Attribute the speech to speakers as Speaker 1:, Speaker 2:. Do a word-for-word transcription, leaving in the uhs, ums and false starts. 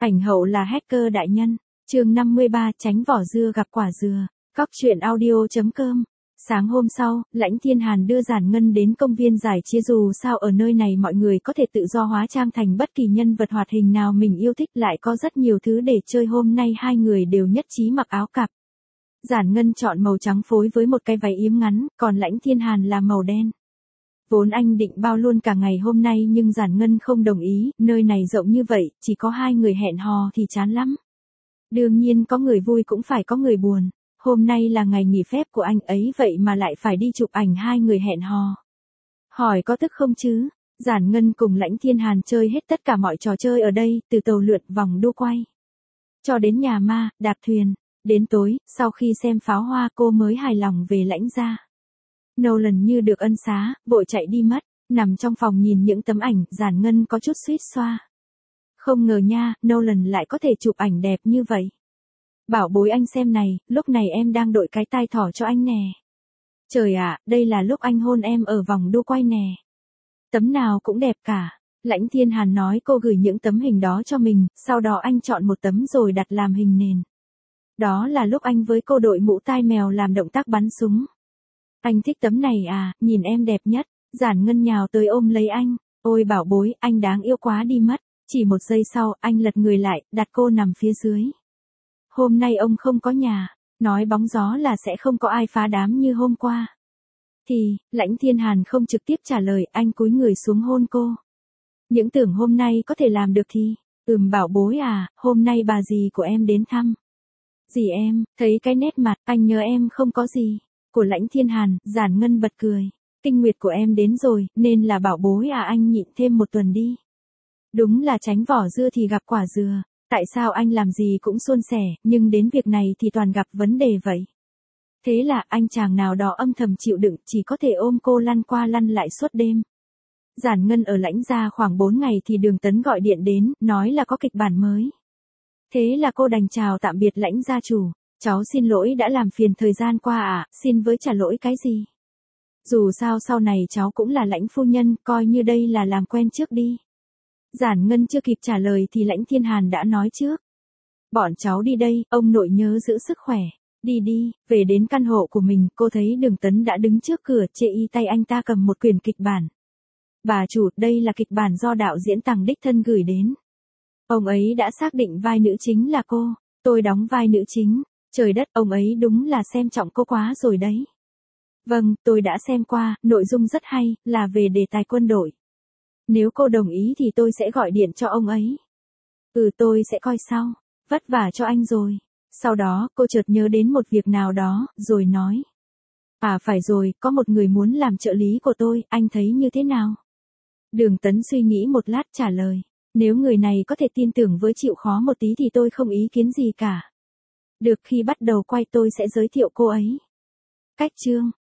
Speaker 1: Ảnh hậu là hacker đại nhân. Chương năm mươi ba, tránh vỏ dưa gặp quả dừa. Cóc truyện audio chấm com. Sáng hôm sau, Lãnh Thiên Hàn đưa Giản Ngân đến công viên giải trí, dù sao ở nơi này mọi người có thể tự do hóa trang thành bất kỳ nhân vật hoạt hình nào mình yêu thích, lại có rất nhiều thứ để chơi. Hôm nay hai người đều nhất trí mặc áo cặp. Giản Ngân chọn màu trắng phối với một cái váy yếm ngắn, còn Lãnh Thiên Hàn là màu đen. Vốn anh định bao luôn cả ngày hôm nay nhưng Giản Ngân không đồng ý, nơi này rộng như vậy, chỉ có hai người hẹn hò thì chán lắm. Đương nhiên có người vui cũng phải có người buồn. Hôm nay là ngày nghỉ phép của anh ấy vậy mà lại phải đi chụp ảnh hai người hẹn hò. Hỏi có tức không chứ? Giản Ngân cùng Lãnh Thiên Hàn chơi hết tất cả mọi trò chơi ở đây, từ tàu lượn vòng đu quay cho đến nhà ma, đạp thuyền. Đến tối, sau khi xem pháo hoa cô mới hài lòng về Lãnh gia. Nolan như được ân xá, vội chạy đi mất. Nằm trong phòng nhìn những tấm ảnh, Giản Ngân có chút suýt xoa. Không ngờ nha, Nolan lại có thể chụp ảnh đẹp như vậy. Bảo bối anh xem này, lúc này em đang đội cái tai thỏ cho anh nè. Trời ạ, đây là lúc anh hôn em ở vòng đu quay nè. Tấm nào cũng đẹp cả. Lãnh Thiên Hàn nói cô gửi những tấm hình đó cho mình, sau đó anh chọn một tấm rồi đặt làm hình nền. Đó là lúc anh với cô đội mũ tai mèo làm động tác bắn súng. Anh thích tấm này à, nhìn em đẹp nhất. Giản Ngân nhào tới ôm lấy anh. Ôi bảo bối, anh đáng yêu quá đi mất. Chỉ một giây sau, anh lật người lại, đặt cô nằm phía dưới. Hôm nay ông không có nhà, nói bóng gió là sẽ không có ai phá đám như hôm qua. Thì, Lãnh Thiên Hàn không trực tiếp trả lời, anh cúi người xuống hôn cô. Những tưởng hôm nay có thể làm được thì, ừm bảo bối à, hôm nay bà dì của em đến thăm. Dì em, thấy cái nét mặt, anh nhớ em không có gì. Của Lãnh Thiên Hàn, Giản Ngân bật cười. Kinh nguyệt của em đến rồi, nên là bảo bối à, anh nhịn thêm một tuần đi. Đúng là tránh vỏ dưa thì gặp quả dừa. Tại sao anh làm gì cũng suôn sẻ, nhưng đến việc này thì toàn gặp vấn đề vậy? Thế là anh chàng nào đó âm thầm chịu đựng, chỉ có thể ôm cô lăn qua lăn lại suốt đêm. Giản Ngân ở Lãnh gia khoảng bốn ngày thì Đường Tấn gọi điện đến, nói là có kịch bản mới. Thế là cô đành chào tạm biệt Lãnh gia chủ. Cháu xin lỗi đã làm phiền thời gian qua ạ, à, xin với trả lỗi cái gì? Dù sao sau này cháu cũng là Lãnh phu nhân, coi như đây là làm quen trước đi. Giản Ngân chưa kịp trả lời thì Lãnh Thiên Hàn đã nói trước. Bọn cháu đi đây, ông nội nhớ giữ sức khỏe. Đi đi, về đến căn hộ của mình, cô thấy Đường Tấn đã đứng trước cửa, chê y tay anh ta cầm một quyển kịch bản. Bà chủ, đây là kịch bản do đạo diễn Tằng đích thân gửi đến. Ông ấy đã xác định vai nữ chính là cô, tôi đóng vai nữ chính. Trời đất, ông ấy đúng là xem trọng cô quá rồi đấy. Vâng, tôi đã xem qua, nội dung rất hay, là về đề tài quân đội. Nếu cô đồng ý thì tôi sẽ gọi điện cho ông ấy. Ừ tôi sẽ coi sau, vất vả cho anh rồi. Sau đó, cô chợt nhớ đến một việc nào đó, rồi nói. À phải rồi, có một người muốn làm trợ lý của tôi, anh thấy như thế nào? Đường Tấn suy nghĩ một lát trả lời. Nếu người này có thể tin tưởng với chịu khó một tí thì tôi không ý kiến gì cả. Được, khi bắt đầu quay tôi sẽ giới thiệu cô ấy. Cách chương